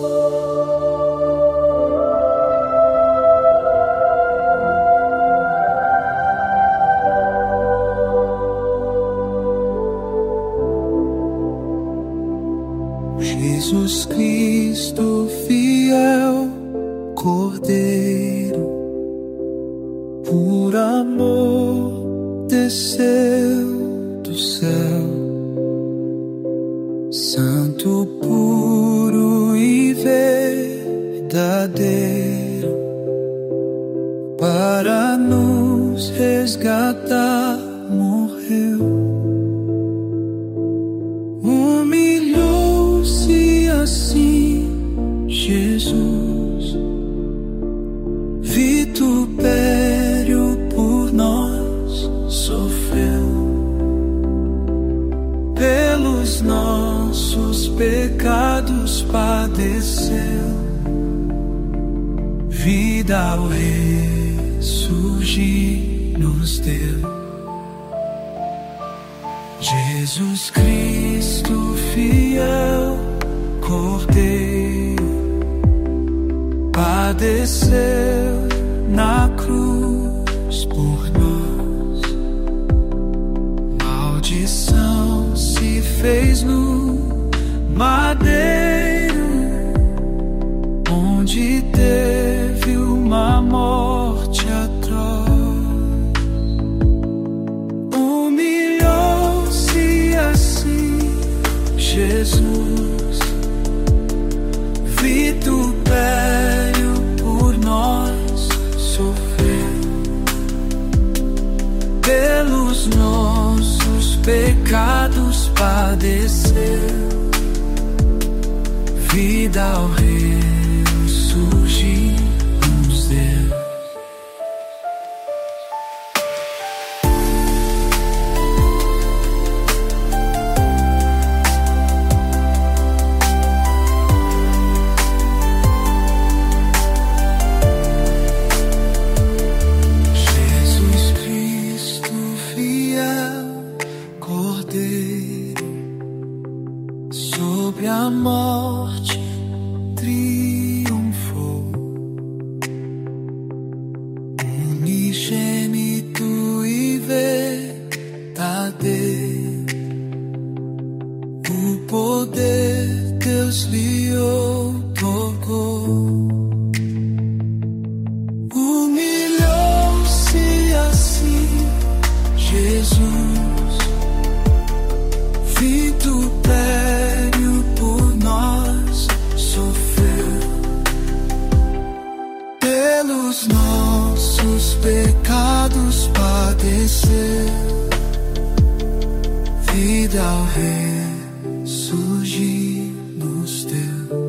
Jesus Cristo, fiel Cordeiro, por amor desceu do céu, santo, puro e verdadeiro, para nos resgatar morreu. Humilhou-se assim Jesus, vitupério por nós sofreu, pelos nossos pecados padeceu, vida ao ressurgir nos deu. Jesus Cristo, fiel Cordeiro, padeceu na cruz por nós, maldição se fez no madeiro, onde teve uma morte atroz. Humilhou-se assim Jesus, vitupério por nós sofreu, pelos nossos pecados padeceu, vida ao ressurgir nos deu. Sobre a morte triunfou, unigênito e verdadeiro, o poder Deus lhe outorgou. Humilhou-se assim Jesus, vitupério por nós sofreu, pelos nossos pecados padeceu, vida ao ressurgir nos deu.